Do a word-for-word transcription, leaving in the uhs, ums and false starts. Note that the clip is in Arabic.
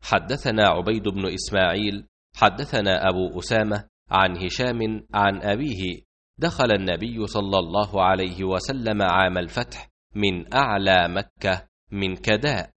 حدثنا عبيد بن إسماعيل حدثنا أبو أسامة عن هشام عن أبيه: دخل النبي صلى الله عليه وسلم عام الفتح من أعلى مكة من كداء،